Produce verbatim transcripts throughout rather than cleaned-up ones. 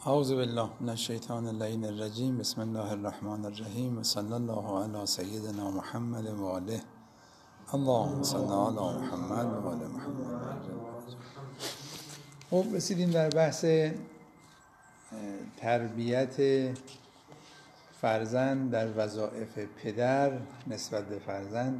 اعوذ بالله من الشیطان اللعین الرجیم. بسم الله الرحمن الرحیم و صلی الله علی سیدنا محمد و آله. اللهم صل علی محمد و آل محمد. خب رسیدیم در بحث تربیت فرزند در وظایف پدر نسبت به فرزند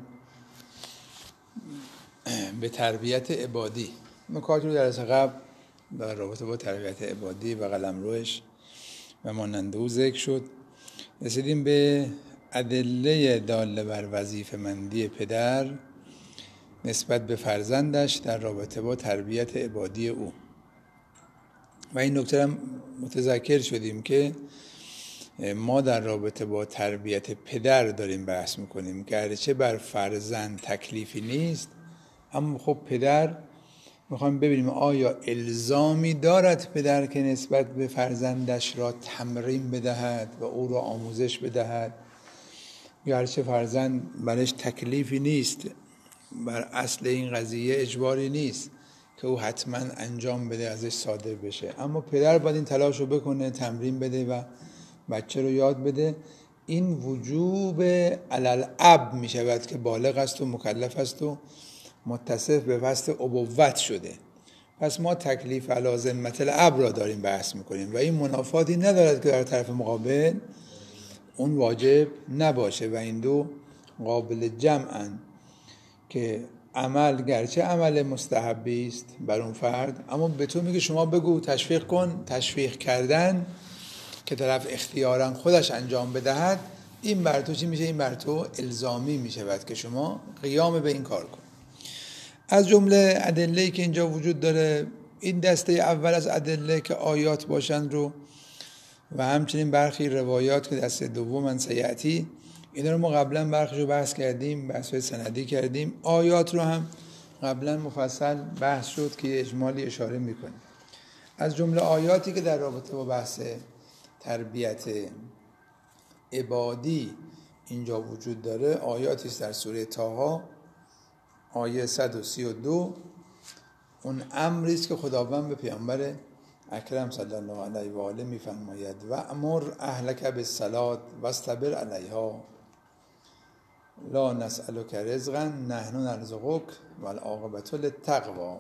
به تربیت عبادی. نکات رو در قبل در رابطه با تربیت عبادی و قلمروش و مانند او ذکر شد. رسیدیم به ادله داله بر وظیفه‌مندی پدر نسبت به فرزندش در رابطه با تربیت عبادی او و این نکته هم متذکر شدیم که ما در رابطه با تربیت پدر داریم بحث میکنیم، گرچه بر فرزند تکلیفی نیست، اما خب پدر میخوایم ببینیم آیا الزامی دارد پدر که نسبت به فرزندش را تمرین بدهد و او را آموزش بدهد، گرچه فرزند برش تکلیفی نیست، بر اصل این قضیه اجباری نیست که او حتما انجام بده، ازش صادر بشه، اما پدر باید این تلاش رو بکنه، تمرین بده و بچه رو یاد بده. این وجوب علالاب می شود که بالغ است و مکلف است و متصف به وصف ابوت شده. پس ما تکلیف علی ذمة الاب را داریم بحث میکنیم و این منافاتی ندارد که در طرف مقابل اون واجب نباشه و این دو قابل جمعن که عمل گرچه عمل مستحبی است بر اون فرد، اما به تو میگه شما بگو تشویق کن. تشویق کردن که طرف اختیاراً خودش انجام بدهد، این بر تو چی میشه؟ این بر تو الزامی میشود که شما قیام به این کار کن. از جمله ادله‌ای که اینجا وجود داره، این دسته اول از ادله که آیات باشند رو و همچنین برخی روایات که دسته دوم سیاتی، اینا رو ما قبلا برخیش رو بحث کردیم، بحث‌های سندی کردیم. آیات رو هم قبلا مفصل بحث شد که اجمالی اشاره میکنیم. از جمله آیاتی که در رابطه با بحث تربیت عبادی اینجا وجود داره، آیاتی است در سوره طه آیه صد و سی و دو. اون امری است که خداوند به پیامبر اکرم صلی الله علیه و آله میفرماید و امر اهلک بالصلاة واصطبر علیها لا نسألک رزقا نحن نرزقک والعاقبة للتقوی.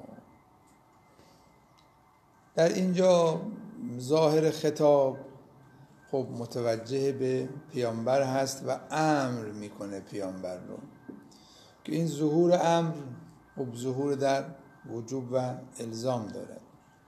در اینجا ظاهر خطاب خب متوجه به پیامبر هست و امر میکنه پیامبر رو که این ظهور امر خب ظهور در وجوب و الزام داره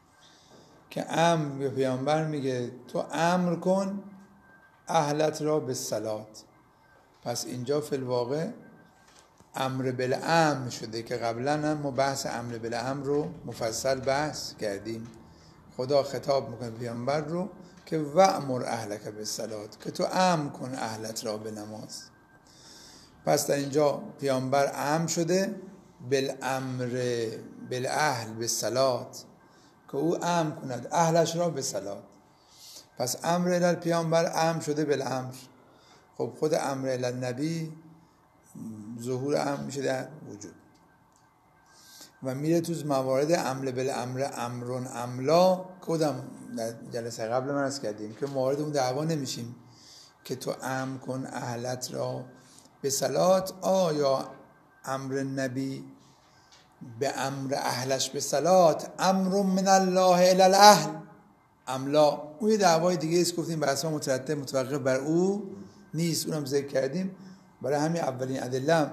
که امر به پیامبر میگه تو امر کن اهلت را به صلات. پس اینجا فی الواقع امر بالامر شده که قبلا هم ما بحث امر بالامر رو مفصل بحث کردیم. خدا خطاب میکنه پیامبر رو که وامر اهلک بالصلات، که تو امر کن اهلت را به نماز. پس در اینجا پیامبر امر شده بالامر بالاهل بالصلات، که او امر کند اهلش را به صلات. پس امر الی پیامبر امر شده بالامر. خب خود امر الی نبی ظهور امر میشه در وجود و میره تو موارد امر بالامر امرون املا. کدام در جلسه قبل من عرض کردیم که موارد اون دعوا نمیشیم که تو امر کن اهلت را به صلات، آیا امر نبی به امر اهلش به صلات امر من الله الی الاهل املا؟ اون یه دعوای دیگه است، گفتیم بحث ما مترتب متوقف بر او نیست، اونم ذکر کردیم. برای همین اولین ادله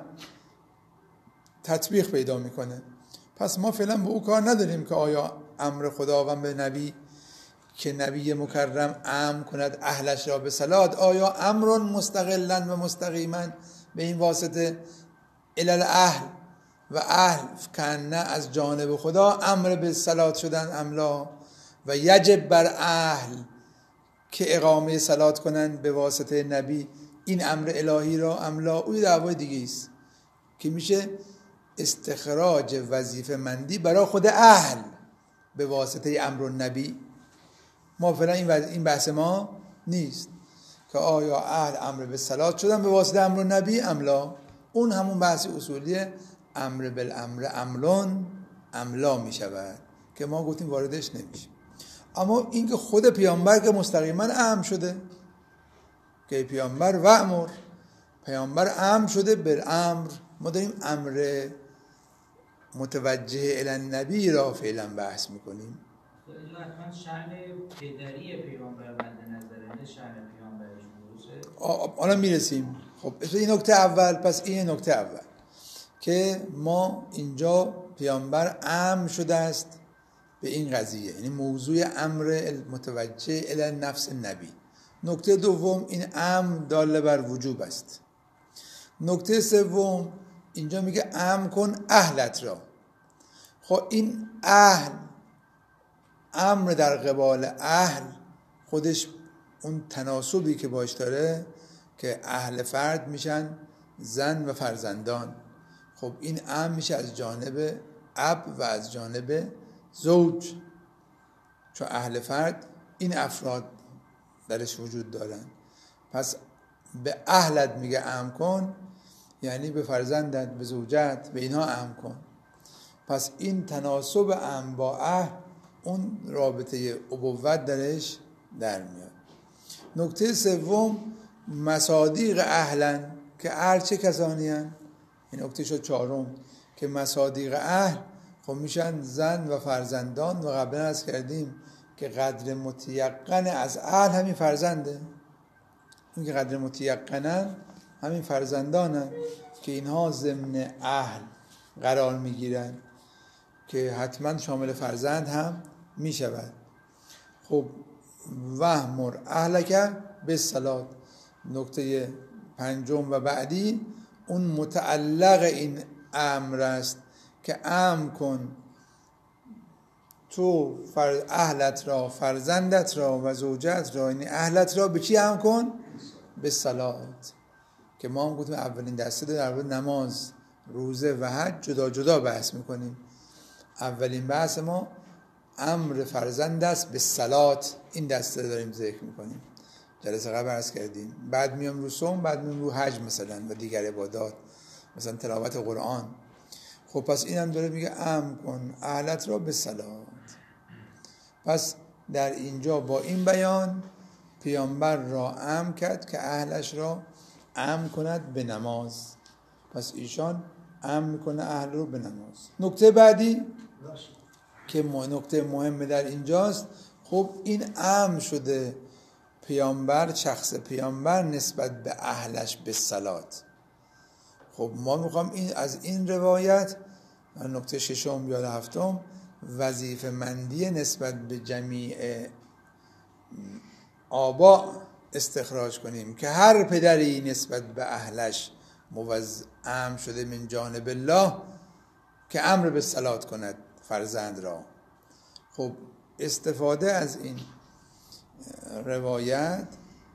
تطبیق پیدا میکنه. پس ما فعلا به او کار نداریم که آیا امر خداوند به نبی که نبی مکرم امر کند اهلش را به صلات، آیا امر مستقلا و مستقیما به این واسطه الی الاهل و اهل کنه از جانب خدا امر به صلات شدن املا و یجب بر اهل که اقامه صلات کنند به واسطه نبی این امر الهی را املا؟ اوی دعوای دیگه است که میشه استخراج وظیفه مندی برای خود اهل به واسطه امر نبی. ما فعلا این این بحث ما نیست که آیا اهل امر به صلات شدن به واسطه امر نبی املا. اون همون بحث اصولیه، امر بالامر امرون املا می شود که ما گفتیم واردش نمیشه. اما اینکه خود پیامبر که مستقیما امر شده که پیامبر و امر پیامبر امر شده بر امر، ما داریم امر متوجه الی النبی را فعلا بحث میکنیم. اینجا حتما شأن پدری پیامبر مد نظره، نه شأن پیامبرش موضوعه. حالا میرسیم. خب این نکته اول. پس این نکته اول که ما اینجا پیامبر امر شده است به این قضیه، یعنی موضوع امر متوجه الی نفس نبی. نکته دوم این امر دال بر وجوب است. نکته سوم اینجا میگه امر کن اهلت را. خب این اهل، امر در قبال اهل، خودش اون تناسبی که باش داره که اهل فرد میشن زن و فرزندان. خب این امر میشه از جانب اب و از جانب زوج، چون اهل فرد این افراد درش وجود دارن. پس به اهلت میگه امر کن، یعنی به فرزندت، به زوجت، به اینها امر کن. پس این تناسب امر با اهل، اون رابطه ابوت درش در میاد. نکته سوم مصادیق اهلن که اهل چه کسانی هن؟ این نکته شد چهارم که مصادیق اهل خب میشن زن و فرزندان، و قبلا عرض کردیم که قدر متیقن از اهل همین فرزنده. این که قدر متیقنن همین فرزندانن که اینها ضمن اهل قرار میگیرن که حتما شامل فرزند هم میشود. خب وهمر اهلک بالصلاة، نکته پنجم و بعدی اون متعلق این امر است که امر کن تو اهلت را، فرزندت را و زوجت را، یعنی اهلت را به چی امر کن؟ به صلات. که ما هم گفتیم اولین دسته در مورد نماز، روزه و حج جدا جدا بحث میکنیم. اولین بحث ما امر فرزند است به صلات، این دسته داریم ذکر میکنیم. جلسه قبل عرض کردیم. بعد میام رو صوم، بعد میام رو حج مثلا و دیگر عبادات، مثلا تلاوت قرآن. خب پس این هم داره میگه امر کن اهلت را به صلات. پس در اینجا با این بیان پیامبر را امر کرد که اهلش را امر کند به نماز. پس ایشان امر میکنه اهل رو به نماز. نکته بعدی که نکته مهمه در اینجاست، خب این امر شده پیامبر، شخص پیامبر نسبت به اهلش به صلات. خب ما میخوام این از این روایت نکته ششم یا هفتم وظیفه مندی نسبت به جمیع آبا استخراج کنیم که هر پدری نسبت به اهلش موز امر شده من جانب الله که امر به صلات کند فرزند را. خب استفاده از این روایت،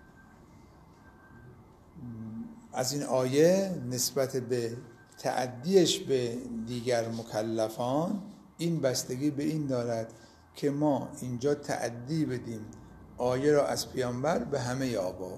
از این آیه نسبت به تعدیش به دیگر مکلفان، این بستگی به این دارد که ما اینجا تعدی بدیم آیه را از پیامبر به همه آبا.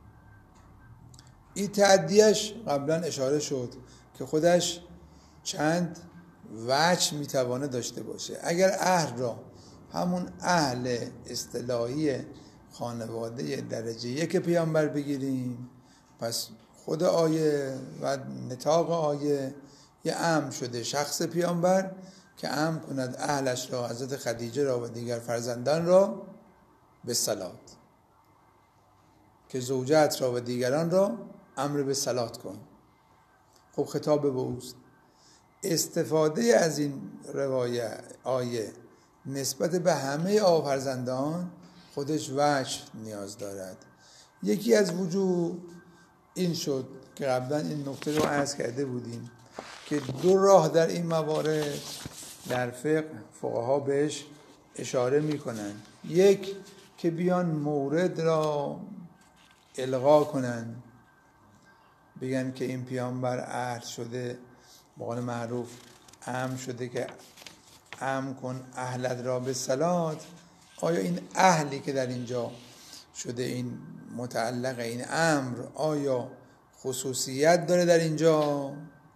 این تعدیش قبلا اشاره شد که خودش چند وجه میتوانه داشته باشه. اگر اهل را همون اهل اصطلاحی خانواده درجه یک پیامبر بگیریم، پس خود آیه و نطاق آیه یه امر شده شخص پیامبر که امر کند اهلش را، حضرت خدیجه را و دیگر فرزندان را به صلات، که زوجت را و دیگران را امر به صلات کن. خب خطاب به اوست. استفاده از این روایت آیه نسبت به همه آفرزندان خودش وجه نیاز دارد. یکی از وجوه این شد که قبلا این نکته رو عرض کرده بودیم که دو راه در این موارد در فقه فقها بهش اشاره میکنن. یک که بیان مورد را الغا کنن، بگن که این پیامبر اهل شده، به قول معروف امر شده که امر کن اهلت را به صلات. آیا این اهلی که در اینجا شده، این متعلق این امر، آیا خصوصیت داره در اینجا،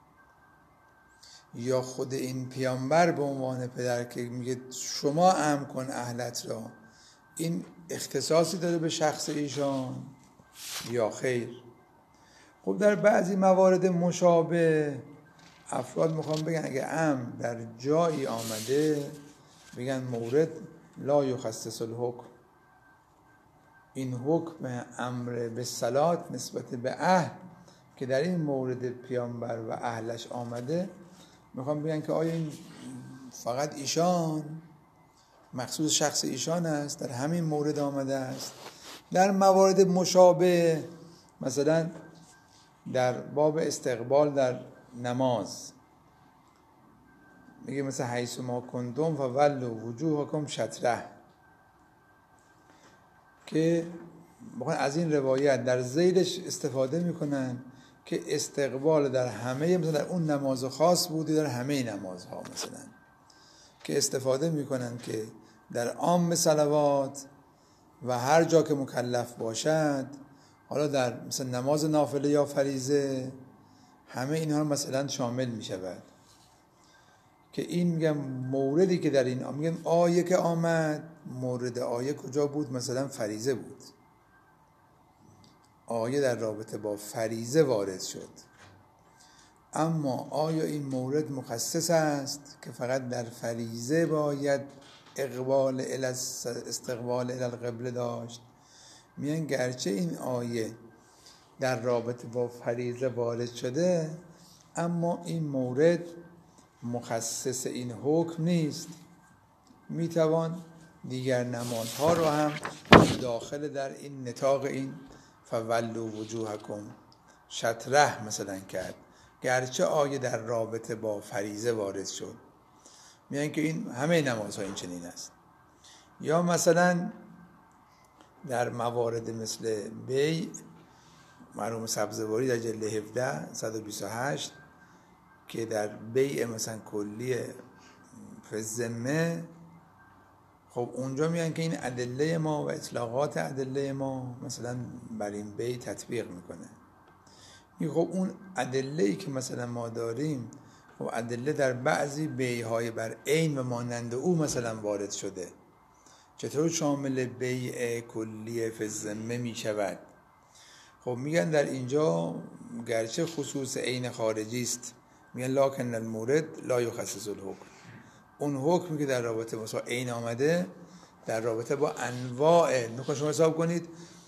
یا خود این پیامبر به عنوان پدر که میگه شما امر کن اهلت را، این اختصاصی داره به شخص ایشان یا خیر؟ خب در بعضی موارد مشابه افراد میخوام بگن اگه امر در جایی آمده بگن مورد لا یخصص الحکم، این حکم امر به صلات نسبت به اهل که در این مورد پیامبر و اهلش آمده، میخوام بگن که آیا این فقط ایشان مخصوص شخص ایشان است، در همین مورد آمده است. در موارد مشابه مثلا در باب استقبال در نماز میگه مثلا حیث ما کنتم فولوا وجوهکم شطره، که از این روایت در ذیلش استفاده میکنن که استقبال در همه، مثلا در اون نماز خاص بودی در همه نمازها، مثلا که استفاده میکنن که در عام صلوات و هر جا که مکلف باشد، حالا در مثلا نماز نافله یا فریضه، همه اینها مثلا شامل میشود. که این میگم موردی که در این میگم آیه که آمد، مورد آیه کجا بود؟ مثلا فریضه بود، آیه در رابطه با فریضه وارد شد. اما آیا این مورد مخصص است که فقط در فریضه باید اقبال الی استقبال الی القبله داشت؟ میگن گرچه این آیه در رابطه با فریضه وارد شده، اما این مورد مخصص این حکم نیست. میتوان دیگر نمازها رو هم داخل در این نطاق این فولوا وجوهکم شطره مثلا کرد، گرچه آیه در رابطه با فریضه وارد شد. میگن که این همه نمازها این چنین است. یا مثلا در موارد مثل بیع، مرحوم سبزواری در جلد هفده صد و بیست و هشت که در بیع مثلا کلی فالذمه، خب اونجا میگن که این ادله ما و اطلاقات ادله ما مثلا بر این بیع تطبیق میکنه. میگه خب اون ادله‌ای که مثلا ما داریم، خب ادله در بعضی بیع‌های بر عین و مانند او مثلا وارد شده، چطور شامل بیع کلی فالذمه میشود؟ خب میگن در اینجا گرچه خصوص عین خارجی است، میگن لکن المورد لا یخصص الحکم، اون حکمی که در رابطه با عین آمده در رابطه با انواع، نکنه شما حساب کنید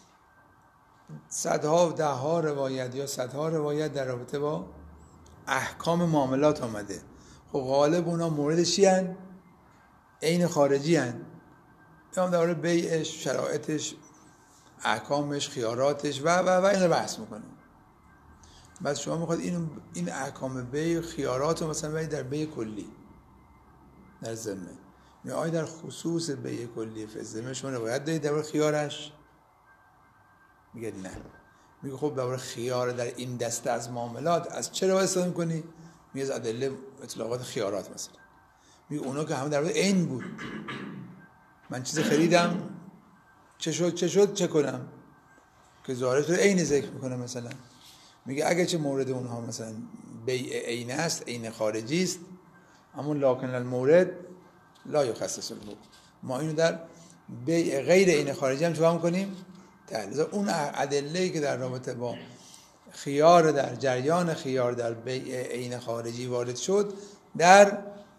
صدها و ده ها روایت یا صدها روایت در رابطه با احکام معاملات آمده. خب غالب اونا موردش چی هن؟ عین خارجی هن، یا در مورد بیعش، شرایطش، احکامش، خیاراتش و و و این رو بحث میکنه. بعد شما میخواد این این احکام بیع خیارات رو مثلا باید در بیع کلی در ذمه، یا آیا در خصوص بیع کلی فی ذمه شما روایت دارید در خیارش؟ میگه نه. میگه خب برای خیار در این دسته از معاملات از چه روایت استفاده میکنی؟ میگه از ادله اطلاقات خیارات مثلا. میگه اونا که همه در مورد عین بود، من چیز خریدم چه شد چه شد چه کنم، که ظاهرش رو عین ذکر میکنه مثلا. میگه اگه چه مورد اونها مثلا بیع عین است، عین خارجی است، اما لکن المورد لا یخصص الحکم، ما اینو در بیع غیر عین خارجی هم چه میکنیم؟ تحلیل. اون ادله‌ای که در رابطه با خیار در جریان خیار در بیع عین خارجی وارد شد، در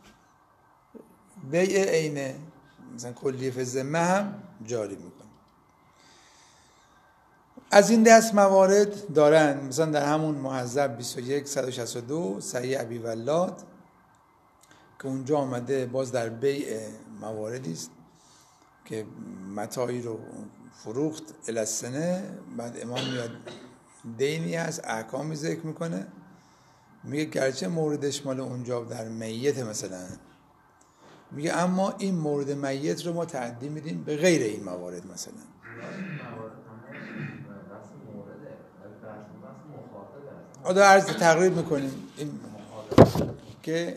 بیع عین مثلا کلی فی ذمه هم جاری میکنه. از این دست موارد دارن، مثلا در همون مهذب بیست و یک صد و شصت و دو صحیح ابی ولاد که اونجا آمده باز در بیع مواردی است که متاعی رو فروخت الی السنه، بعد امام میاد دینی هست، احکامی ذکر میکنه، میگه گرچه موردش مال اونجا در میت مثلا، میگه اما این مورد میت رو ما تعدی میدیم به غیر این موارد مثلا. آده عرض تقریر میکنیم این که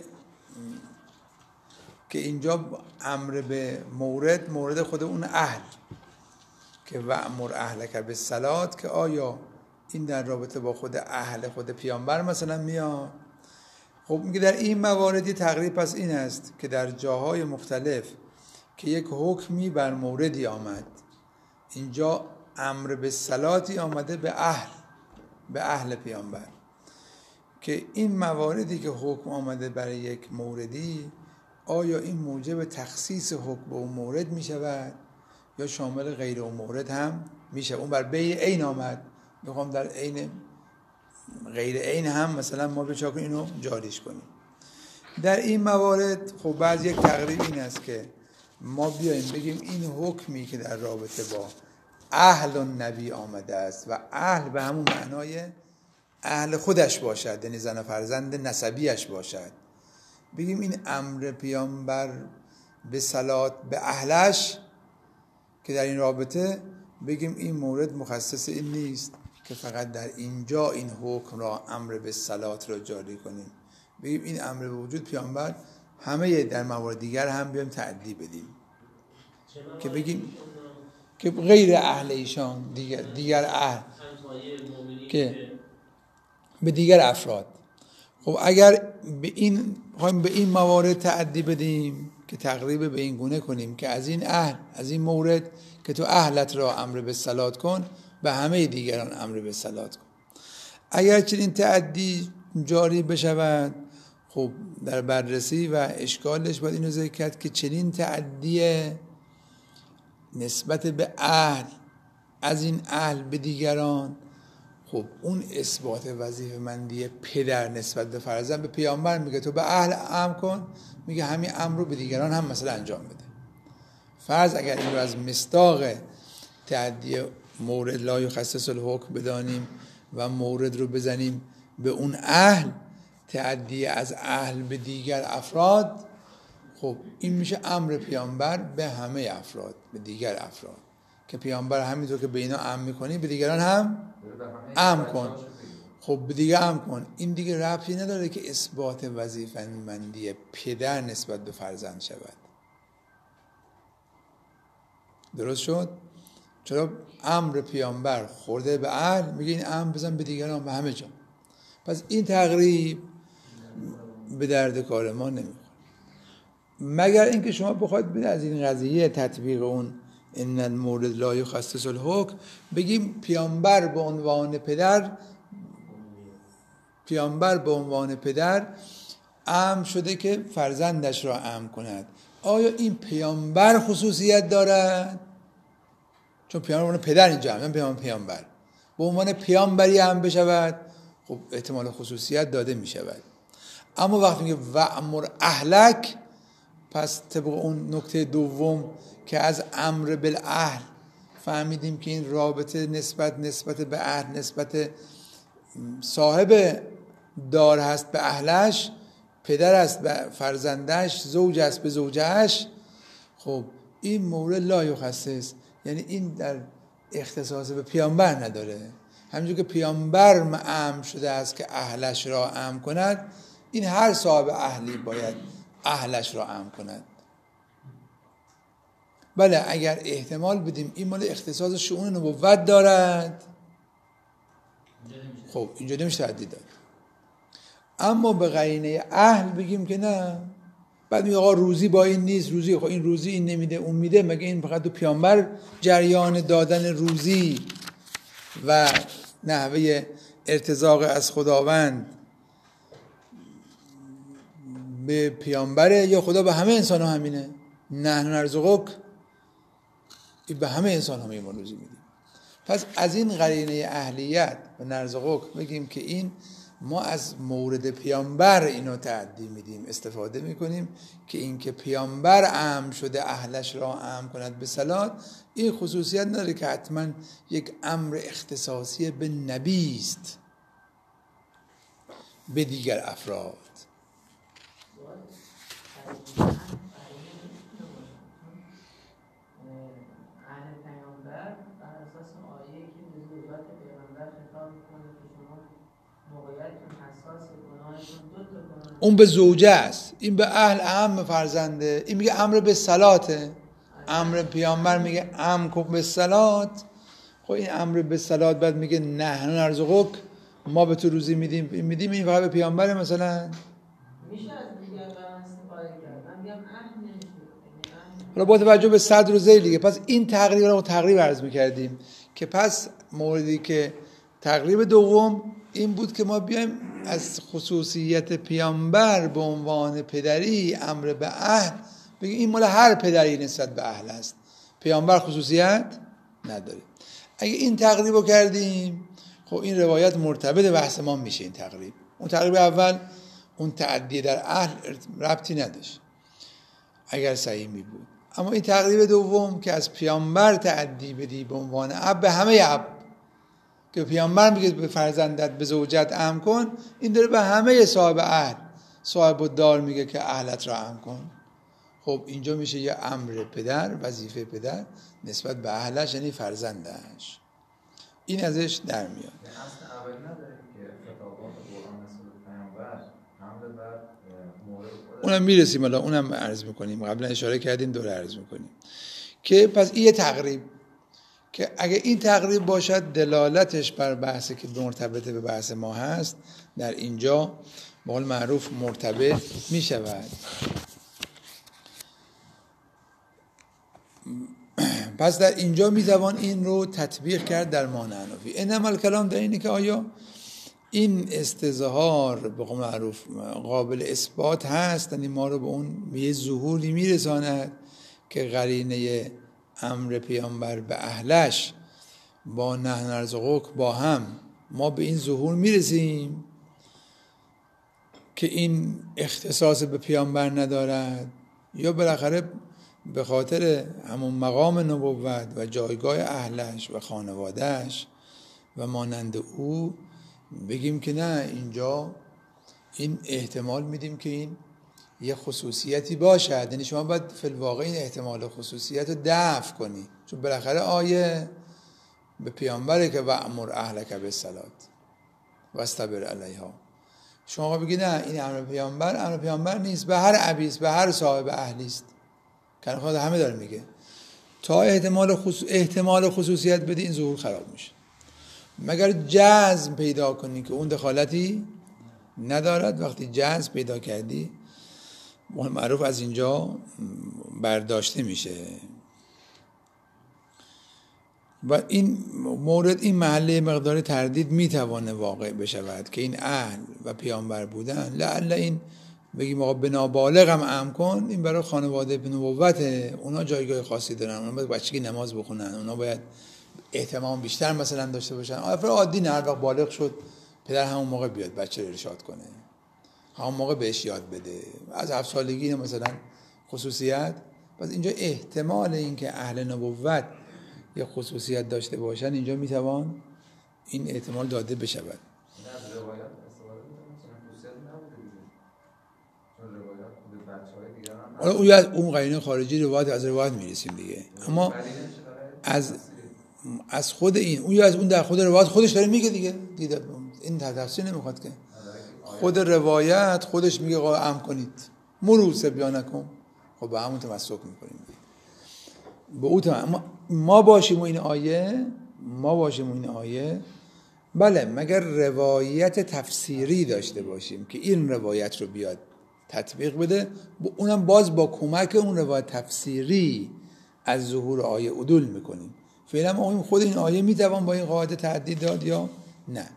که اینجا امر به مورد مورد خود اون اهل که وأمر اهلک بالصلاة، که آیا این در رابطه با خود اهل خود پیامبر مثلا میاد. خب میگه در این مواردی تقریب پس این است که در جاهای مختلف که یک حکمی بر موردی آمد. اینجا امر به صلاتی آمده به اهل، به اهل پیامبر، که این مواردی که حکم آمده برای یک موردی، آیا این موجب تخصیص حکم به اون مورد می شود یا شامل غیر اون مورد هم می شود. اون بر بی عین آمد، میخوام در عین غیر عین هم مثلا ما بچا کنیم اینو جاریش کنیم. در این موارد خب بعض یک تقریب این است که ما بیاییم بگیم این حکمی که در رابطه با اهل النبی آمده است و اهل به همون معنای اهل خودش باشد، یعنی زن و فرزند نسبیش باشد، بگیم این امر پیامبر به صلات به اهلش که در این رابطه بگیم این مورد مخصص این نیست که فقط در اینجا این حکم را امر به صلات را جاری کنیم، بگیم این امر به وجود پیامبر همه در موارد دیگر هم بیایم تعدی بدیم، که بگیم که غیر اهل ایشان دیگر, دیگر اهل که به دیگر افراد. خب اگر به این خواهیم به این موارد تعدی بدیم که تقریبا به این گونه کنیم که از این اهل، از این مورد که تو اهلت را امر به صلات کن، به همه دیگران امر به صلات کن. اگر چنین تعدی جاری بشود، خب در بررسی و اشکالش باید اینو ذکر کرد که چنین تعدی نسبت به اهل، از این اهل به دیگران، خب اون اثبات وظیفه مندی پدر نسبت به فرزند به پیامبر میگه تو به اهل امر کن، میگه همین امر رو به دیگران هم مثلا انجام بده. فرض اگر این رو از مصداق تعدی مورد لا یخصص الحکم بدانیم و مورد رو بزنیم به اون اهل، تعدی از اهل به دیگر افراد، خب این میشه امر پیامبر به همه افراد، به دیگر افراد، که پیامبر همینطور که به اینا امر میکنی به دیگران هم امر کن. خب به دیگر امر کن. این دیگه ربطی نداره که اثبات وظیفه مندی پدر نسبت به فرزند شود. درست شد؟ چرا امر پیامبر خورده به اهل، میگه این امر بزن به دیگران، به همه جا. پس این تقریب به درد کار ما نمیخوره، مگر اینکه شما بخواید بید از این قضیه تطبیق اون ان المورد لا یخصص الحکم بگیم پیامبر به عنوان پدر، پیامبر به عنوان پدر امر شده که فرزندش را امر کند. آیا این پیامبر خصوصیت دارد؟ چون پیامبر پدر اینجا هم پیامبر پیامبر به عنوان پیامبری هم بشود، خب احتمال خصوصیت داده می شود. اما وقتی میگه وأمر اهلک، پس طبق اون نکته دوم که از امر بالاهل فهمیدیم که این رابطه نسبت نسبت به اهل، نسبت صاحب دار هست به اهلش، پدر است به فرزندش، زوج است به زوجهش. خب این مورد لا یخصص، یعنی این در اختصاص به پیامبر نداره. همینجور که پیامبر امر شده است که اهلش را امر کند، این هر صاحب اهلی باید اهلش را امر کند. بله اگر احتمال بدیم این مال اختصاص شؤون نبوت دارد، خب اینجا نمیشه تعدید داد. اما به قرینه اهل بگیم که نه، بعد میگه آقا روزی با این نیست، روزی خب این روزی این نمیده اون میده، مگه این فقط تو پیامبر جریان دادن روزی و نحوه ارتزاق از خداوند به پیامبره، یا خدا به همه انسان ها همینه؟ نحن نرزقک، به همه انسان ها میمون روزی میدیم. پس از این قرینه اهلیت و نرزقک بگیم که این ما از مورد پیامبر اینو تعدی میدیم، استفاده میکنیم که این که پیامبر امر شده اهلش را امر کند به صلات، این خصوصیت نداره که حتما یک امر اختصاصی به نبی است به دیگر افراد. اون به زوجه است، این به اهل اهم فرزنده. این میگه امر به صلاته، امر پیامبر میگه امر کن به صلات. خب این امر به صلات بعد میگه نحن نرزقک، ما به تو روزی میدیم میدیم این فقط به پیامبر مثلا میشه از دیگر استفاده کرد. من میگم اهل نمیشه. حالا با توجه به صدر و ذیل دیگه، پس این تقریب رو تقریب عرض می‌کردیم که پس موردی که تقریب دوم این بود که ما بیایم از خصوصیت پیامبر به عنوان پدری امر به اهل بگیم این مال هر پدری نسبت به اهل است، پیامبر خصوصیت نداره. اگه این تقریب رو کردیم خب این روایت مرتبط بحث ما میشه. این تقریب، اون تقریب اول اون تعدی در اهل ربطی نداشت اگر صحیح می بود، اما این تقریب دوم که از پیامبر تعدی بدی به عنوان اب به همه اب، که پیامبر میگه به فرزندت به زوجت ام کن، این داره به همه صاحب اهل صاحب الدار میگه که اهلت را ام کن. خب اینجا میشه یه امر پدر، وظیفه پدر نسبت به اهلش یعنی فرزندش، این ازش در میاد. اصل اولی نداره که خطابات قرآن نسبت به پیامبر امر بر مورد اونم میرسیم، حالا اونم عرض میکنیم، قبلا اشاره کردیم دوره عرض میکنیم که پس این تقریب که اگه این تقریب باشد دلالتش بر بحثی که مرتبط به بحث ما هست در اینجا به قول معروف مرتبط میشود. پس در اینجا میتوان این رو تطبیق کرد در معنی حنفی. انما الکلام در اینه که آیا این استظهار به قول معروف قابل اثبات هست، یعنی ما رو به اون یه ظهوری میرساند که قرینه امر پیامبر به اهلش با نحن نرزقک با هم ما به این ظهور میرسیم که این اختصاص به پیامبر ندارد، یا بالاخره به خاطر همون مقام نبوت و جایگاه اهلش و خانوادهش و مانند او بگیم که نه، اینجا این احتمال میدیم که این یه خصوصیتی باشد، یعنی شما باید فی الواقع این احتمال خصوصیت رو دفع کنی، چون بالاخره آیه به پیامبره که وأمر اهلک بالصلاة واصطبر علیها. شما بگید نه این امر پیامبر امر پیامبر نیست، به هر ابیست، به هر صاحب اهلی است، که خود همه داره میگه. تا احتمال خصوص... احتمال خصوصیت بدی این ظهور خراب میشه، مگر جزم پیدا کنی که اون دخالتی ندارد. وقتی جزم پیدا کردی معروف از اینجا برداشته میشه و این مورد این محله مقدار تردید میتوانه واقع بشود که این اهل و پیامبر بودن لعل این بگیم آقا بنابالغ هم ام کن، این برای خانواده به نبوته، اونا جایگاه خاصی دارن، اونا باید بچگی نماز بخونن، اونا باید اهتمام بیشتر مثلا داشته باشن. افراد عادی نه، هر وقت بالغ شد پدر همون موقع بیاد بچه رو ارشاد کنه، همون موقع بهش یاد بده، از هفت سالگی مثلا خصوصیت. پس اینجا احتمال این که اهل نبوت یه خصوصیت داشته باشن اینجا میتوان این احتمال داده بشود. حالا اون از اون قرینه خارجی روایت از روایت میرسیم دیگه، اما از از خود این اون از اون در خود روایت خودش داره میگه دیگه، دیده این تفسیر نمیخواد که خود روایت خودش میگه آقا ام کنید مرو صبیانکم، خب به همون تمسک میکنیم به او تمام. ما باشیم و این آیه ما باشیم و این آیه بله، مگر روایت تفسیری داشته باشیم که این روایت رو بیاد تطبیق بده، اونم باز با کمک اون روایت تفسیری از ظهور آیه عدول میکنیم. فعلا ما خود این آیه میتوان با این قاعده تعدید داد یا نه.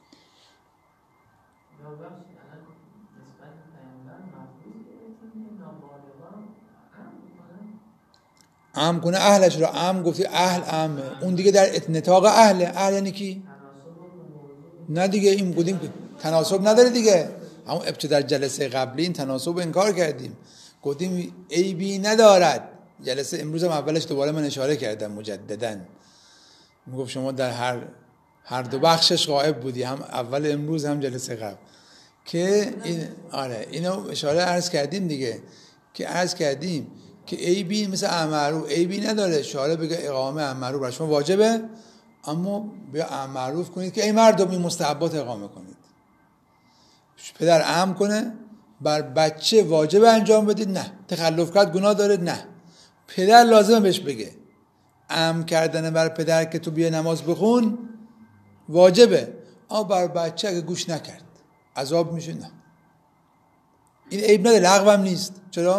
ام کنه اهلش رو ام گفتی اهل ام، اون دیگه در نطاق اهله. اهل یعنی کی؟ نه دیگه این بودیم که تناسب نداره دیگه. همون ابتدا جلسه قبلی این تناسب انکار کردیم، گفتیم عیبی ندارد. جلسه امروز هم اولش دوباره من اشاره کردم مجددا، میگفت شما در هر هر دو بخشش غائب بودی، هم اول امروز هم جلسه قبل، که این آره اینو اشاره عرض کردیم دیگه، که عرض کردیم که عیبی مثل امرو عیبی نداره. شارع بگه اقامه امرو برای شما واجبه، اما بیا امرو کنید که ای مردم این مستحبات اقامه کنید. پدر امر کنه بر بچه واجب انجام بدید، نه. تخلف کرد گناه داره، نه. پدر لازمه بهش بگه امر کردن بر پدر که تو بیا نماز بخون واجبه، اما بر بچه اگه گوش نکرد عذاب میشه، نه. این عیب نداره، لغو هم نیست. چرا؟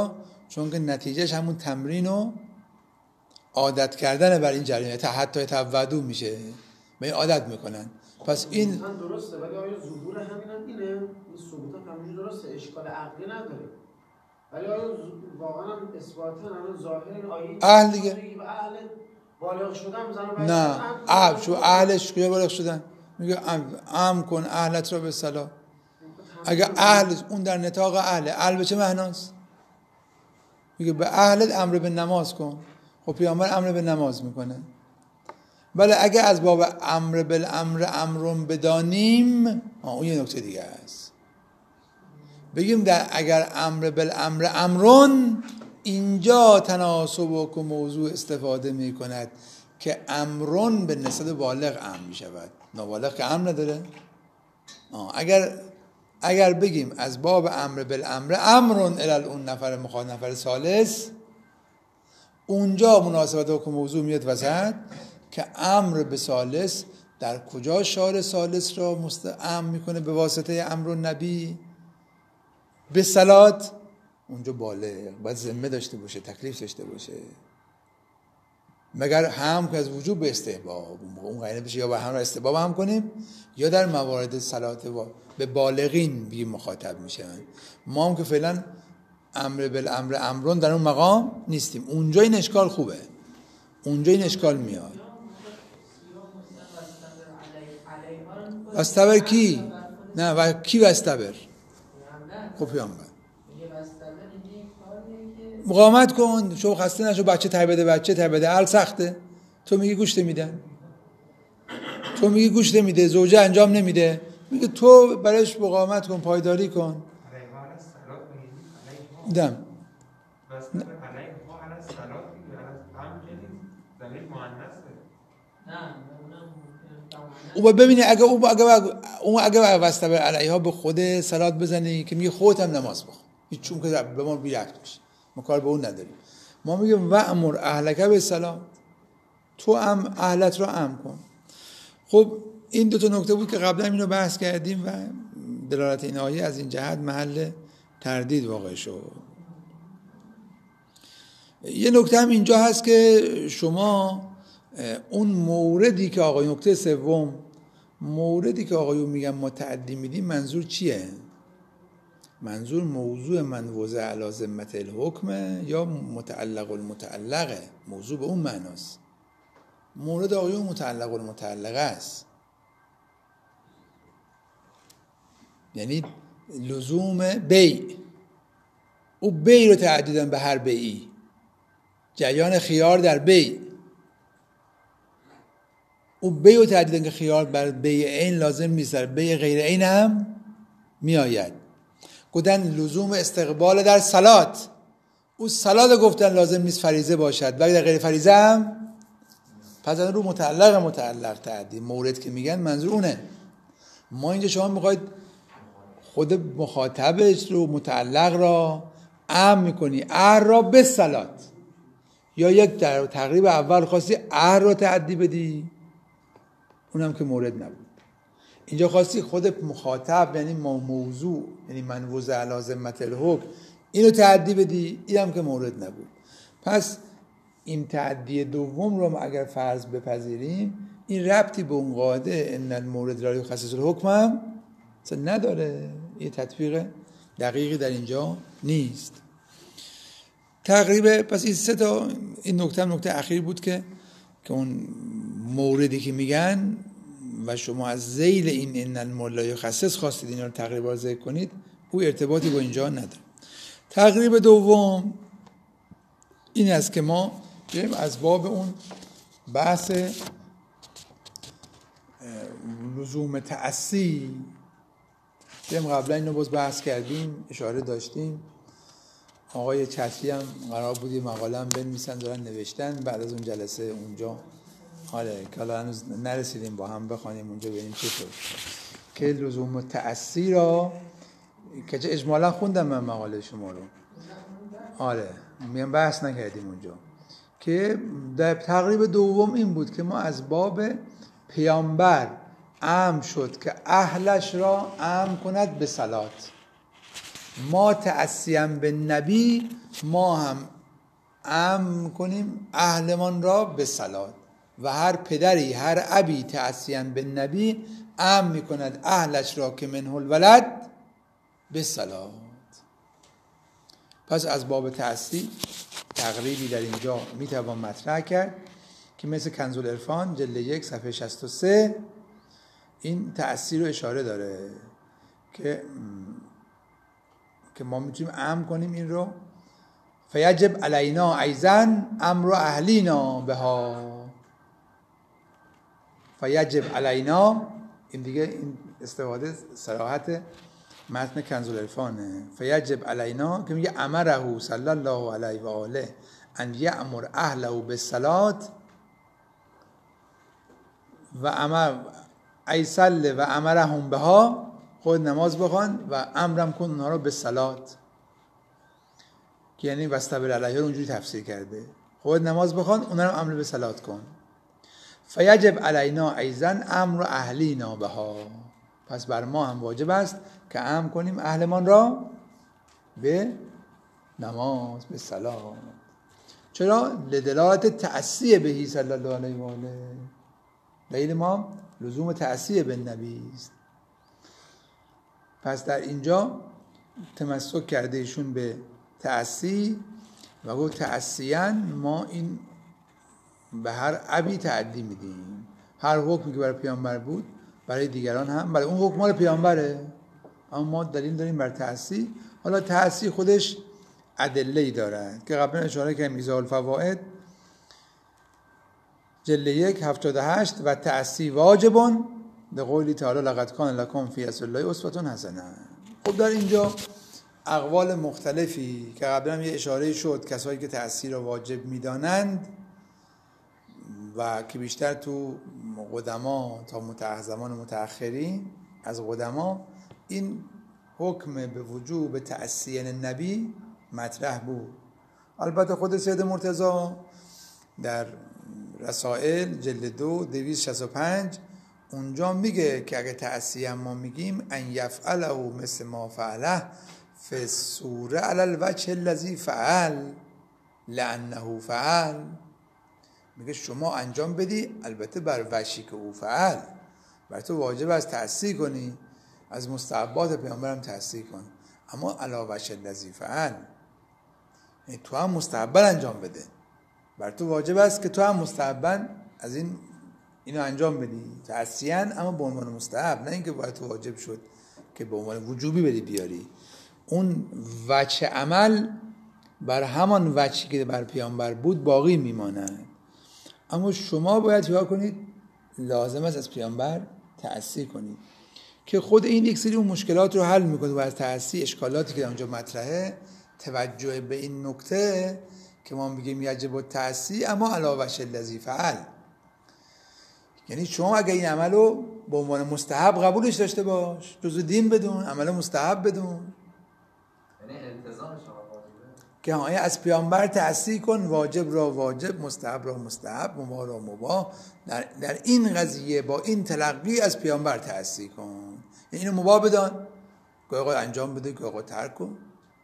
چون که نتیجهش همون تمرین و عادت کردن بر این جریان، حتی تعودو میشه، به این عادت میکنن. پس این درسته، ولی آیا ظهور همین هم اینه؟ این ثبوت هم همینجور درسته، اشکال عقلی نداره، ولی آیا واقعا هم اثباتن الان ظاهر این آیه اهل دیگه اهل بالغ شدن میزنن؟ نه، اهل شو اهلش کجا بالغ شدن؟ میگه ام کن اهلت را به صلاح. اگه اهل اون در نطاق اهل، اهل به چه معناست؟ میگه به اهلت امر به نماز کن. خب پیامبر امر به نماز میکنه. بله اگه از باب امر بالامر امرون بدانیم، اون یه نکته دیگه است. بگیم در اگر امر بالامر امرون، اینجا تناسب و موضوع استفاده میکند که امرون به نسبت بالغ امر میشود، نابالغ که امر نداره. اگر اگر بگیم از باب امر بالامر امرون الال اون نفر مخاطب نفر ثالث، اونجا مناسبت حکم موضوع میاد وسط که امر به ثالث در کجا شار ثالث را مستعم میکنه به واسطه امر النبی به صلات، اونجا بالغ باید ذمه داشته باشه، تکلیف داشته باشه، مگر هم که از وجوب به استحباب اون قرینه بشه، یا با هم را استحباب هم کنیم یا در موارد صلات به بالغین بی مخاطب میشن. ما هم که فعلا امر بالامر امرون در اون مقام نیستیم. اونجا این اشکال خوبه، اونجا این اشکال میاد. وستبر کی؟ نه و کی وستبر؟ خب پیامبر مقاومت کن، شو خسته نشو، بچه تربیت بچه تربیت عقل سخته، تو میگی گوش نمیدن، تو میگی گوش نمیده، زوجه انجام نمیده، میگه تو برایش مقاومت کن، پایداری کن. دم او ببینی اگه او اگه اون اگه واسطه علیها به خود صلات بزنی که میگه خودت هم نماز بخون، هیچ چون که به ما بیرفت میشه، ما کار به اون نداریم. ما میگیم و امر اهلک بالصلاه، تو هم اهلت رو امر کن. خب این دو تا نکته بود که قبلا اینو بحث کردیم و دلالت این آیه از این جهت محل تردید واقع شد. یه نکته هم اینجا هست که شما اون موردی که آقای نکته سوم موردی که آقایون میگن متعدی میدیم، منظور چیه؟ منظور موضوع منوزه علی ذمت الحکم یا متعلق المتعلقه؟ موضوع به اون معناست. مورد آقایون متعلق المتعلقه است، یعنی لزوم بیع. او بیع رو تعدیدن به هر بیعی، جریان خیار در بیع. او بیع رو تعدیدن که خیار بر بیع عین لازم نیست، در بیع غیر عین هم می آید. گفتن لزوم استقبال در صلات، او صلات گفتن لازم نیست فریضه باشد، ولی در غیر فریضه هم. پس رو متعلق متعلق تعدید مورد که میگن منظور اونه. ما اینجا شما میخواید خود مخاطبش رو متعلق را عام میکنی، ار را به صلات، یا یک در تقریب اول خواستی ار را تعدی بدی، اونم که مورد نبود. اینجا خواستی خود مخاطب یعنی موضوع یعنی منوزه علی ذمت الحکم اینو تعدی بدی، اینم که مورد نبود. پس این تعدی دوم رو ما اگر فرض بپذیریم، این ربطی به اون قاعده ان المورد لا یخصص الحکم هم نداره، یه تطبیق دقیقی در اینجا نیست. تقریبا پس این سه تا این نکته هم نکته اخیر بود که که اون موردی که میگن و شما از ذیل این ان المورد لا یخصص خواستید اینا رو تقریبا ذکر کنید، او ارتباطی با اینجا نداره. تقریب دوم این است که ما بریم از باب اون بحث لزوم تأسی، بریم قبلا اینو باز بحث کردیم، اشاره داشتیم. آقای چتری هم قرار بود یه مقاله هم بنویسن، دارن نوشتن بعد از اون جلسه اونجا. آره که الان هنوز نرسیدیم با هم بخوانیم اونجا ببینیم چطور که لزوم تأسی را که اجمالا خوندم من مقاله شما رو. آره میام بحث نکردیم اونجا که در تقریب دوم این بود که ما از باب پیامبر امر شد که اهلش را امر کند به صلات. ما تأسیاً به نبی ما هم امر کنیم اهلمان را به صلات و هر پدری هر ابی تأسیاً به نبی امر میکند اهلش را که منه الولد به صلات. پس از باب تأسی تقریبی در اینجا میتوان مطرح کرد که مثل کنز العرفان جلد یک صفحه شصت و سه این تأسی رو اشاره داره که که ما میتونیم امر کنیم این رو فیجب علینا ایضا امر اهلینا بها. فیجب علینا این دیگه این استفاده صراحت متن کنز العرفانه. فیجب علینا که میگه امره صلی الله علیه و آله ان یأمر اهله بالصلات و امر ایصل و امرهم بها، خود نماز بخوان و امرم کن اونها رو به صلات، که یعنی واستبر علیها رو اونجوری تفسیر کرده خود نماز بخوان اونها رو امر به صلات کن. فیجب علینا ایضا امر اهلینا بها، پس بر ما هم واجب است که امر کنیم اهلمان را به نماز به صلات. چرا؟ لدلالت تأسی بهی صلی الله علیه و آله، دلیل ما لزوم تأسی به نبی است. پس در اینجا تمسک کرده ایشون به تأسی و گفت تأسیاً ما این به هر ابی تعدی میدیم، هر حکمی که برای پیامبر بود برای دیگران هم، برای اون حکم مال پیامبره، اما ما دلیل داریم بر تأسی. حالا تأسی خودش ادله‌ای دارد که قبلا اشاره کردیم ایضاح الفوائد جلد یک هفتاد و هشت و تأسی واجبون به قولی تعالی لقد کان لکم فی رسول الله اسوة حسنه. خب در اینجا اقوال مختلفی که قبلا یه اشاره شد کسایی که تأسی را واجب میدانند و که بیشتر تو قدما تا متأخرین متأخرین از قدما این حکم به وجوب تأسی نبی مطرح بود. البته خود سید مرتضی در رسائل جلد دو دویست شصت و پنج اونجا میگه که اگه تأسی هم ما میگیم ان یفعله مثل ما فعله فی الصوره علی الوجه الذی فعل لانه فعل، میگه شما انجام بدی البته بر وجهی که او فعل، بر تو واجب است تأسی کنی، از مستحبات پیامبرم تأسی کن، اما علی وجه الذی فعل یعنی تو هم مستحب انجام بده، بر تو واجب است که تو هم مستحباً از این اینو انجام بدی تأسیاً، اما به عنوان مستحب، نه اینکه باید تو واجب شد که به عنوان وجوبی بدی بیاری. اون وجه عمل بر همان وجهی که بر پیامبر بود باقی میماند، اما شما باید چیکار کنید؟ لازم است از پیامبر تأسی کنید که خود این یک سری اون مشکلات رو حل میکنه و از تأسی اشکالاتی که در اونجا مطرحه توجه به این نکته که ما میگیم یجب التأسی اما علی وجه الذی فعل، یعنی شما اگه این عمل رو به عنوان مستحب قبولش داشته باش، جزو دین بدون، عمل مستحب بدون، یعنی التزام شما واجبه که های از پیامبر تأسی کن، واجب را واجب، مستحب را مستحب، مباح را مباح، در, در این قضیه با این تلقی از پیامبر تأسی کن، یعنی اینو مباح بدان، گاهی اوقات انجام بده، گاهی اوقات ترک کن،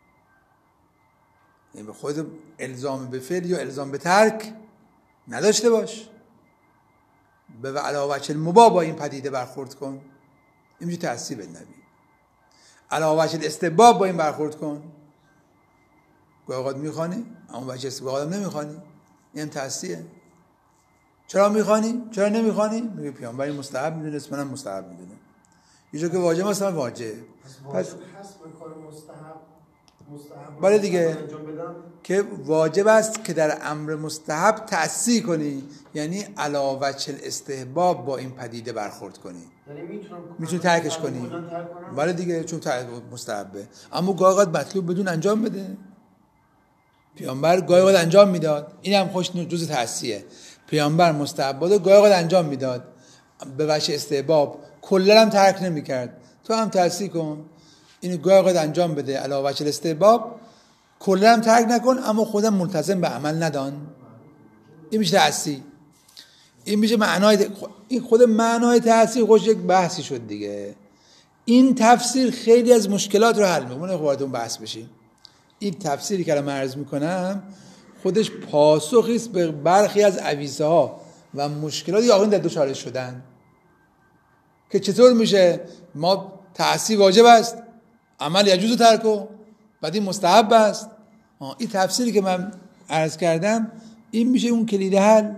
یعنی به خود الزام به فعل یا الزام به ترک نداشته باش، به علاوه وجه المباح با این پدیده برخورد کن، این میشه تأسی به نبی. علاوه وجه الاستحباب با این برخورد کن، گاهی اوقات میخوانی اما وجه استحباب نمیخوانی، این هم تأسیه. چرا میخوانی؟ چرا نمیخوانی؟ میگه پیامبر این مستحب میدونه، منم مستحب میدونم، یه جا که واجب است واجب، پس هست من کار مستحب مستحب بله دیگه انجام بدم که واجب است که در امر مستحب تأسی کنی، یعنی علاوه وجه الاستحباب با این پدیده برخورد کنی، یعنی میتونم میتونی ترکش کنی، بله دیگه چون مستحبه، اما گاهی اوقات مطلوب بدون انجام بده، پیامبر گاهی اوقات انجام میداد، این هم خوش جزء تأسیه، پیامبر مستحبات گاهی اوقات انجام میداد به وجه استحباب، کلا هم ترک نمیکرد، تو هم تأسی کن اینو گاهی اوقات انجام بده علاوه وجه الاستحباب، کلا هم ترک نکن اما خودم ملتزم به عمل ندان، این میشه تأسی. این میشه معنای این خود معنای تأسی خوش یک بحثی شد دیگه، این تفسیر خیلی از مشکلات رو حل میکنه. خودتون بحث بشین. این تفسیری که الان من عرض میکنم خودش پاسخی است به برخی از عویزه ها و مشکلاتی آقایون در دچار شدن که چطور میشه ما تعصی واجب است، عمل یجوز ترکو، بعد این مستحب است. این تفسیری که من عرض کردم این میشه اون کلید حل.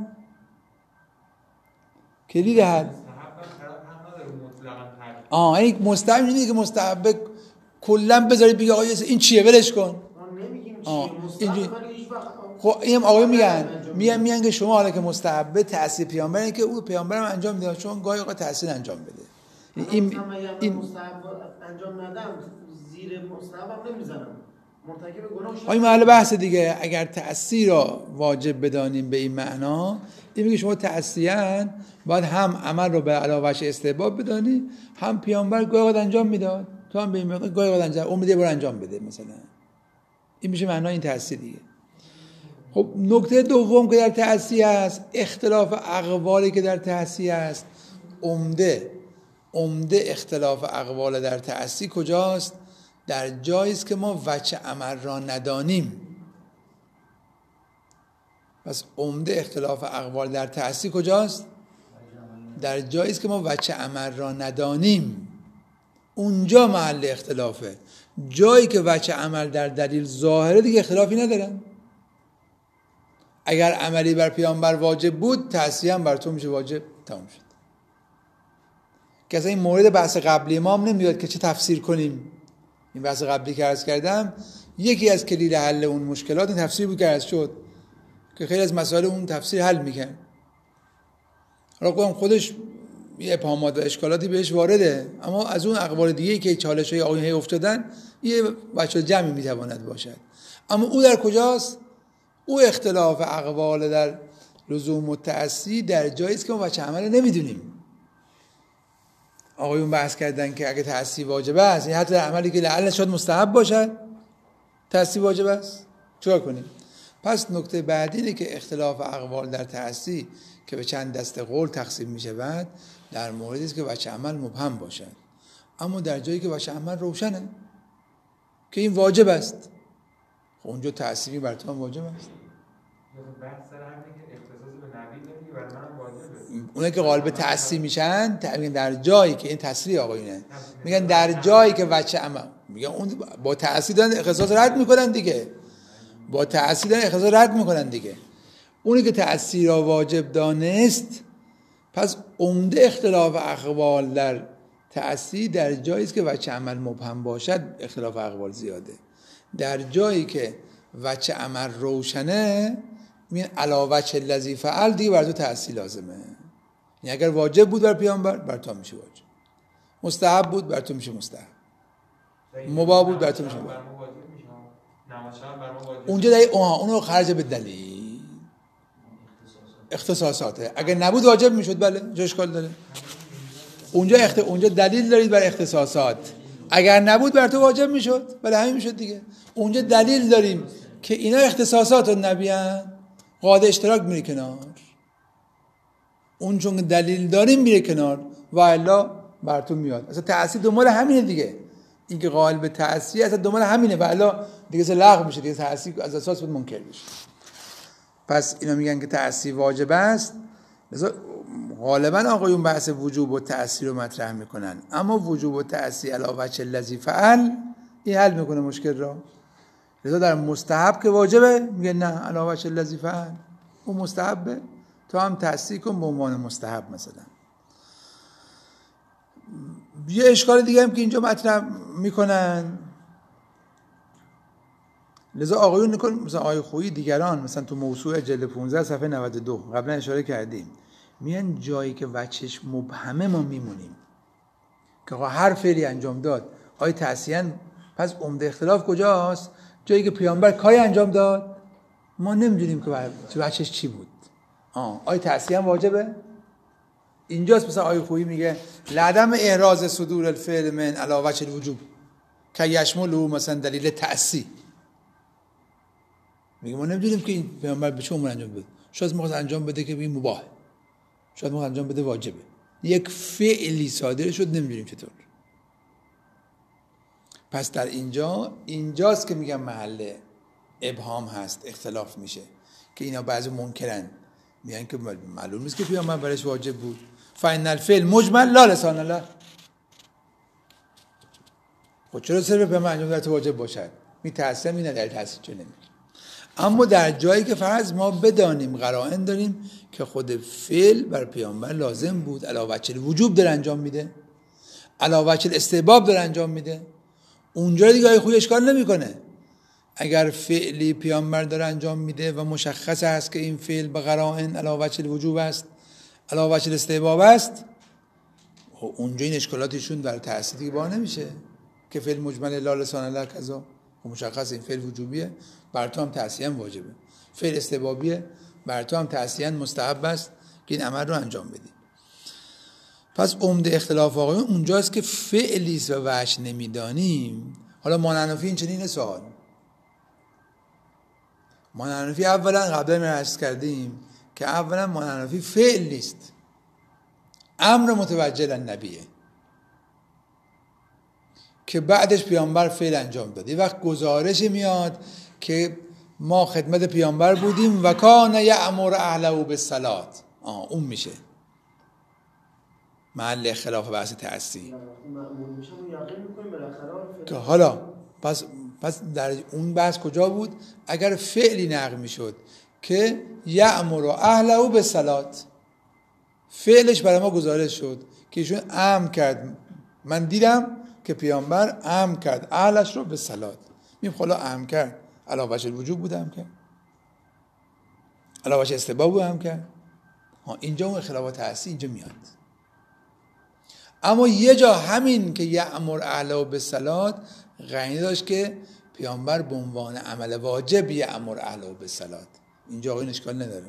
کلید حل آه این مستحب اینه که مستحب کلا بذارید بگی آقا این چیه ولش کن. آه اینجوری خب این آقای میگن میگن میگن که شما حالا که مستحب تأثیر پیامبره که او پیامبرم انجام میده چون گاهی اوقات تأثیر انجام بده. این این مستحب انجام ندم زیر مستحبم نمیزنم مرتکب گناه شد. این محل بحث دیگه. اگر تأثیر را واجب بدانیم به این معنا، این میگه شما تأثیراً باید هم عمل رو به علاوهش استحباب بدانی، هم پیامبر گاهی اوقات انجام میداد تو هم به این موقع گاهی اوقات انجام امیده بر انجام بده مثلا. این میشه معنای این تأثیر دیگه. خب نکته دوم که در تأثیر است اختلاف اقوالی که در تأثیر است. عمده عمده اختلاف اقوال در تأثیر کجاست؟ در جایی است که ما وجه عمل را ندانیم. پس عمده اختلاف اقوال در تأثیر کجاست؟ در جایی است که ما وجه عمل را ندانیم. اونجا محل اختلافه. جایی که وجه عمل در دلیل ظاهره دیگه اختلافی ندارن. اگر عملی بر پیامبر واجب بود، تأثیر هم بر تو میشه واجب، تمام شد. که اصلا این مورد بحث قبلی ما هم نمیاد که چه تفسیر کنیم. این بحث قبلی که عرض کردم یکی از کلید حل اون مشکلات این تفسیر بود که عرض شد که خیلی از مسائل اون تفسیر حل میکنه. حالا خودش یه ابهامات و اشکالاتی بهش وارده، اما از اون اقوال دیگه که چالش‌های آیه افتادن یه بچه جمعی میتواند باشد. اما او در کجاست؟ او اختلاف اقوال در لزوم و تأثیر در جایی است که ما بچه عمل نمیدونیم. آقایون بحث کردن که اگه تأثیر واجب است، یعنی حتی در عملی که لعل شاید مستحب باشد تأثیر واجب است، چیکار کنیم؟ پس نکته بعدی اینه که اختلاف اقوال در تأثیر که به چند دسته قول تقسیم می شود در موردی است که وجه عمل مبهم باشد، اما در جایی که وجه عمل روشنه که این واجب است، خب اونجا تأثیری بر تو هم واجب است. اونه که غالب تأثیر میشن در جایی که این تأثیری آقایونه میگن در جایی که وجه عمل میگن اون با تأثیر دارن اختصاص رد میکنن دیگه، با تأثیر دارن اختصاص رد میکنن دیگه. اونی که تأثیر را واجب دانست، پس عمده اختلاف اقوال در تأثیر در جایی است که وجه عمل مبهم باشد اختلاف اقوال زیاده. در جایی که وجه عمل روشنه میگن علاوه الذی فعل دیگه بر تو تأثیر لازمه. یعنی اگر واجب بود بر پیامبر بر تو میشه واجب، مستحب بود بر تو میشه مستحب، مباح بود بر تو میشه مباح. اونجا دیگه اونو خرج به دلیل اختصاصاته. اگر نبود واجب میشد بله چه اشکال داره؟ اونجا اخت... اونجا دلیل دارید بر اختصاصات. اگر نبود بر تو واجب میشد بله همین میشد دیگه. اونجا دلیل داریم که اینا اختصاصات نبی ان قاعده اشتراک میره کنار. اون چون دلیل داریم میره کنار و الا بر تو میاد. اصلا تأثیر دنبال همینه دیگه. این که قائل به تأثیر اصلا دنبال همینه و الا دیگه لغو میشه دیگه، تأثیر از اساس بود منکر میشه. پس اینا میگن که تأثیر واجب است. لذا غالبا آقایون بحث وجوب و تأثیر رو مطرح میکنن، اما وجوب و تأثیر علاوه الذی فعل این حل میکنه مشکل را. لذا در مستحب که واجبه میگه نه علاوه الذی فعل اون مستحبه تو هم تأثیر کن به عنوان مستحب. مثلا یه اشکال دیگه هم که اینجا مطرح میکنن، لذا آقایون نکن مثلا آقای خویی دیگران مثلا تو موسوعه جلد پانزده صفحه نود و دو قبلا اشاره کردیم، میان جایی که وجهش مبهمه ما میمونیم که هر فعلی انجام داد آیا تأثیراً، پس عمده اختلاف کجاست؟ جایی که پیامبر کاری انجام داد ما نمیدونیم که وجهش چی بود. آه آیا تأثیراً واجبه؟ اینجاست مثلا آقای خویی میگه لعدم احراز صدور الفعل من علی وجه الوجوب که یشمله مثلا دلیل تأثیر. میگه ما نمیدونیم که این پیامبر به چه امور انجام بده، شاید میخواست انجام بده که این مباحه، شاید میخواست انجام بده واجبه، یک فعلی صادر شد نمیدونیم چطور. پس در اینجا اینجاست که میگم محل ابهام هست، اختلاف میشه که اینا بعضی منکرن، میگن که معلوم نیست که پیامبر برش واجب بود. فإن الفعل مجمل لا لسان له. خب چرا صرف به انجام در واجب باشد؟ میترسم این در تاثیر چه نمیشه. اما در جایی که فرض ما بدانیم قرائن داریم که خود فعل بر پیامبر لازم بود، علاوه بر وجوب داره انجام میده، علاوه بر استحباب داره انجام میده، اونجا دیگه ای خوی اشکال نمیکنه. اگر فعلی پیامبر داره انجام میده و مشخص است که این فعل به قرائن علاوه بر وجوب است، علاوه بر استحباب است، اونجا این اشکالاتشون در تأثیر دیگه بار نمیشه که فعل مجمل لا لسان له کذا، مشخص این فعل وجوبیه، بر تو هم تأثیراً واجبه. فعل استحبابیه، بر تو هم تأثیراً مستحب است که این عمل رو انجام بدی. پس عمده اختلاف آقایون اونجاست که فعلی است و وجه نمیدانیم. حالا مانعنفی این چنین سوال، مانعنفی اولا قبلا ما عرض کردیم که اولا مانعنفی فعل نیست، امر متوجه للنبیه که بعدش پیامبر فعل انجام داد. یه وقت گزارش میاد که ما خدمت پیامبر بودیم و کان یأمر اهله بالصلاة، آه اون میشه محل اختلاف بحث تأسی که حالا پس پس در اون بحث کجا بود؟ اگر فعلی نقل میشد که یأمر اهله بالصلاة، فعلش برای ما گزارش شد که ایشون امر کرد، من دیدم که پیامبر امر کرد اهلش رو به صلات. میگم خلا امر کرد علاوه بر وجوب بود، امر کرد علاوه بر استحباب بود، امر کرد. ها اینجا اون اختلاف تأسی اینجا میاد. اما یه جا همین که یأمر اهله بالصلاة قرینه داشت که پیامبر به عنوان عمل واجب یأمر اهله بالصلاة، اینجا آقای اشکال نداره.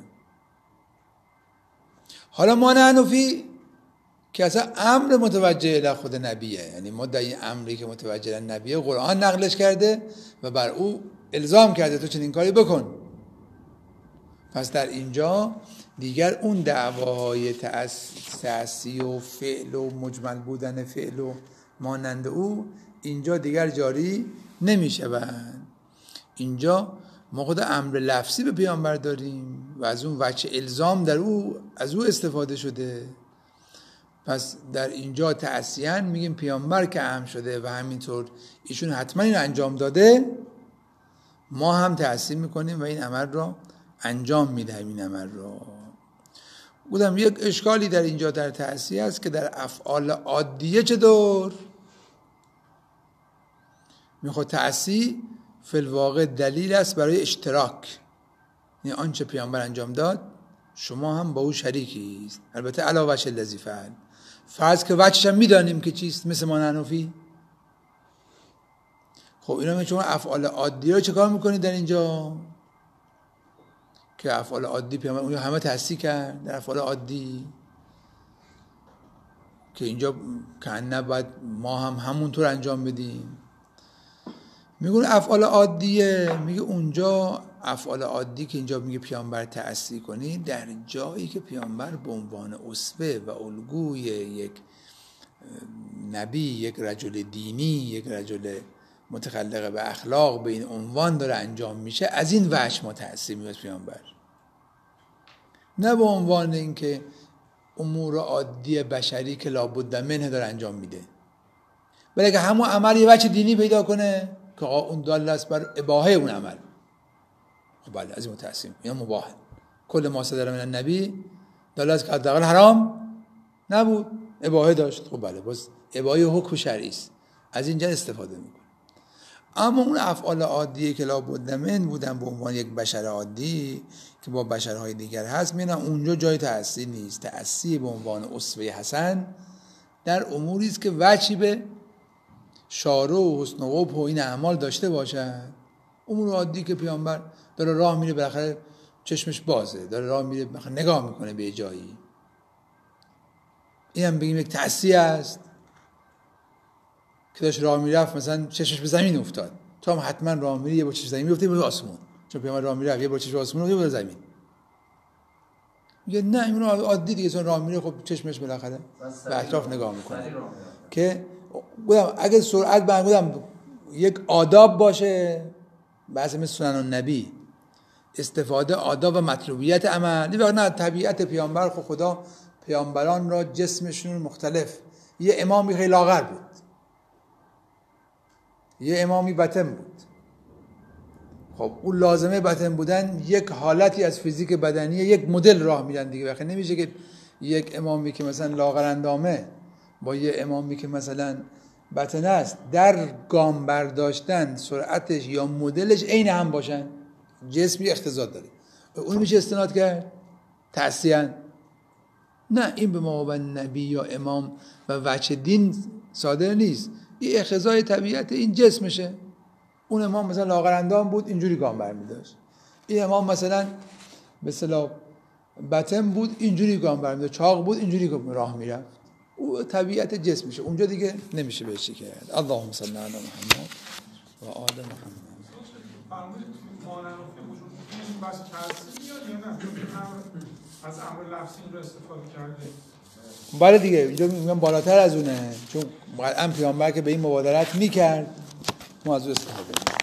حالا ما حنفی که اصلا امر متوجه الی خود نبیه، یعنی ما در این امری که متوجه الی نبیه قرآن نقلش کرده و بر او الزام کرده تو چنین کاری بکن. پس در اینجا دیگر اون دعواهای تأسی و فعل و مجمل بودن فعل و مانند او اینجا دیگر جاری نمیشه. و اینجا ما خود امر لفظی به پیامبر داریم و از اون وجه الزام در او از او استفاده شده. پس در اینجا تأسیاً میگیم پیامبر که امر شده و همینطور ایشون حتما این انجام داده، ما هم تأسیم میکنیم و این عمل را انجام میدهیم. این عمل را بودم یک اشکالی در اینجا در تأسیه است که در افعال عادیه چطور میخواد تأسی فی الواقع دلیل است برای اشتراک، یعنی آنچه پیامبر انجام داد شما هم با او شریکی است، البته علاوه وجه الذی فعل. فرض که وجهش هم میدانیم که چیست، مثل ما حنفی. خب اینا می شما افعال عادی رو چه کار میکنید در اینجا که افعال عادی پیامبر اونجا همه تأسی کرد در افعال عادی که اینجا کنه باید ما هم همونطور انجام بدیم. میگون افعال عادیه، میگه اونجا افعال عادی که اینجا میگه پیامبر تأسی کنی در جایی که پیامبر به عنوان اسوه و الگوی یک نبی، یک رجل دینی، یک رجل متخلق به اخلاق به این عنوان داره انجام میشه، از این وجه ما تأسی میاد پیامبر، نه به عنوان اینکه امور عادی بشری که لابد منه داره انجام میده، بلکه همون عمل یه وجه دینی پیدا کنه که اون دال است بر اباحه اون عمل. خب بله از این متأسیم، اینا مباح. کل ما صدر من النبی دال است که حداقل حرام نبود، اباحه داشت. خب بله باز اباحه حکم شرعی است، از اینجا استفاده میکنه. اما اون افعال عادیه که لابد من بودن به عنوان یک بشر عادی که با بشرهای دیگر هست، میگن اونجا جای تأسی نیست. تأسی به عنوان اسوه حسن در اموری است که وجهی به شارع و حسن و قبح و این اعمال داشته باشد. امور عادی که پیامبر داره راه میره بالاخره چشمش بازه، داره راه میره بالاخره نگاه میکنه به جایی، این هم بگیم یک تأسی است که داشت راه میرفت مثلا چشمش به زمین افتاد، تو هم حتما راه میری یه با چشم زمین میفتی به آسمون، چون پیامبر راه میره یه با چشم آسمون و یه با زمین. میگه نه این عادی دیگه، چون راه میره خب چشمش بالاخره به اطراف نگاه میکنه. که بودم اگه سرعت بودم یک آداب باشه، بحث مثل سنن النبی، استفاده آداب و مطلوبیت عمل. این وقت نه طبیعت پیامبر، خب خدا پیامبران را جسمشون مختلف، یه امامی خیلی لاغر بود، یه امامی بطن بود. خب اون لازمه بطن بودن یک حالتی از فیزیک بدنیه، یک مدل راه میدن دیگه. وقتی نمیشه که یک امامی که مثلا لاغر اندامه با یه امامی که مثلا بطن است در گام برداشتن سرعتش یا مدلش عین هم باشن، جسمی اختزاد داره. اون میشه استناد کرد تعصیاً؟ نه، این به ما و نبی یا امام و وجه دین صادر نیست. این اختزای طبیعت این جسمشه. اون امام مثلا لاغر اندام بود اینجوری گام برمی‌داشت، این امام مثلا مثلا بطن بود اینجوری گام برمی‌داشت، چاق بود اینجوری راه میرفت. او طبیعت جسمشه، اونجا دیگه نمیشه بهش کرد. اللهم صل علی محمد و آل محمد. فرمودید مانع نفی وجود این بس تاثیر میاد یا نه؟ از امر لفظی این رو استفاده کرده. بله دیگه، اینجا میگم بالاتر از اونه، چون قطعا پیامبر که به این مبادرت میکرد ما از اون استفاده میکنیم.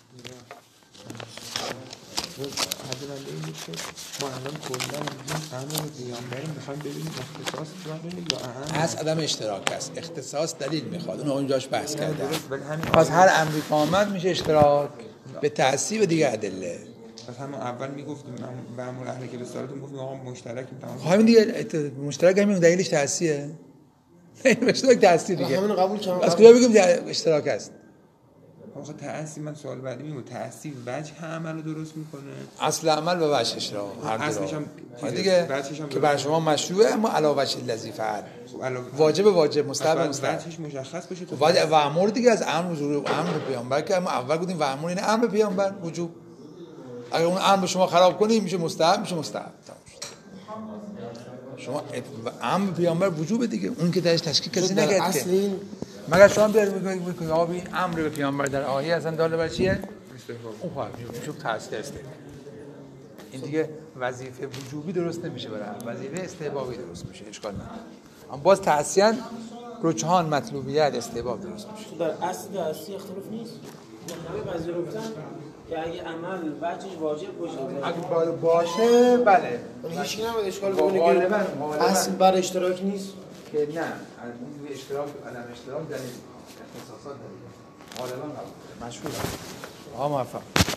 حضرت این که ما الان کلا امر پیامبر میخوایم ببینیم اختصاص داریم یا اهم از عدم اشتراک است. اختصاص دلیل میخواد، اون اونجاش بحث کرده. همین پس هر امری که آمد میشه اشتراک به تعصیب دیگه ادله. پس همون اول میگفتیم به امر اهل که رسالتون گفتیم آقا مشترکیم تمام. همین دیگه مشترک، همین دلیلش تعصیه. اشتراک تعصیب دیگه. همین قبول کردم. از کجا بگیم اشتراک است؟ آخه تعصیب، من سوال بعدی میگم تعصیب وجه عمل رو درست میکنه؟ اصل عمل و وجه اشتراک هر دو. اصلش هم دیگه که برای شما مشروعه اما علاوه وجه الذی فعل. واجب واجب، مستحب مستحب. وجهش مشخص بشه تو واجب و امر دیگه از امر وجوب امر پیامبر که ما اول گفتیم و امر این امر پیامبر وجوب. اگر اون امر شما خراب کنی میشه مستحب، میشه مستحب. شما امر پیامبر وجوب دیگه، اون که درش تشکیک کسی نکرد که. مگر شما بیارید میگید آقا این امر به پیامبر در آیه اصلا داله بر چیه؟ اون خواهد میشه تأثیر است. این دیگه وظیفه وجوبی درست نمیشه، برای وظیفه استحبابی درست میشه، اشکال نداره. اما باز تعصیاً رجحان مطلوبیت استحباب درست میشه. در اصل تعصی اختلاف نیست. همه پذیرفتن که اگه عمل وجهش واجب باشه، اگه باشه بله، هیچ کی نمیاد اشکال بکنه که اصل بر اشتراک نیست که نه، اون اشتراک عدم اشتراک دلیل اختصاصات دلیل غالبا قبول مشهور. آها موفق.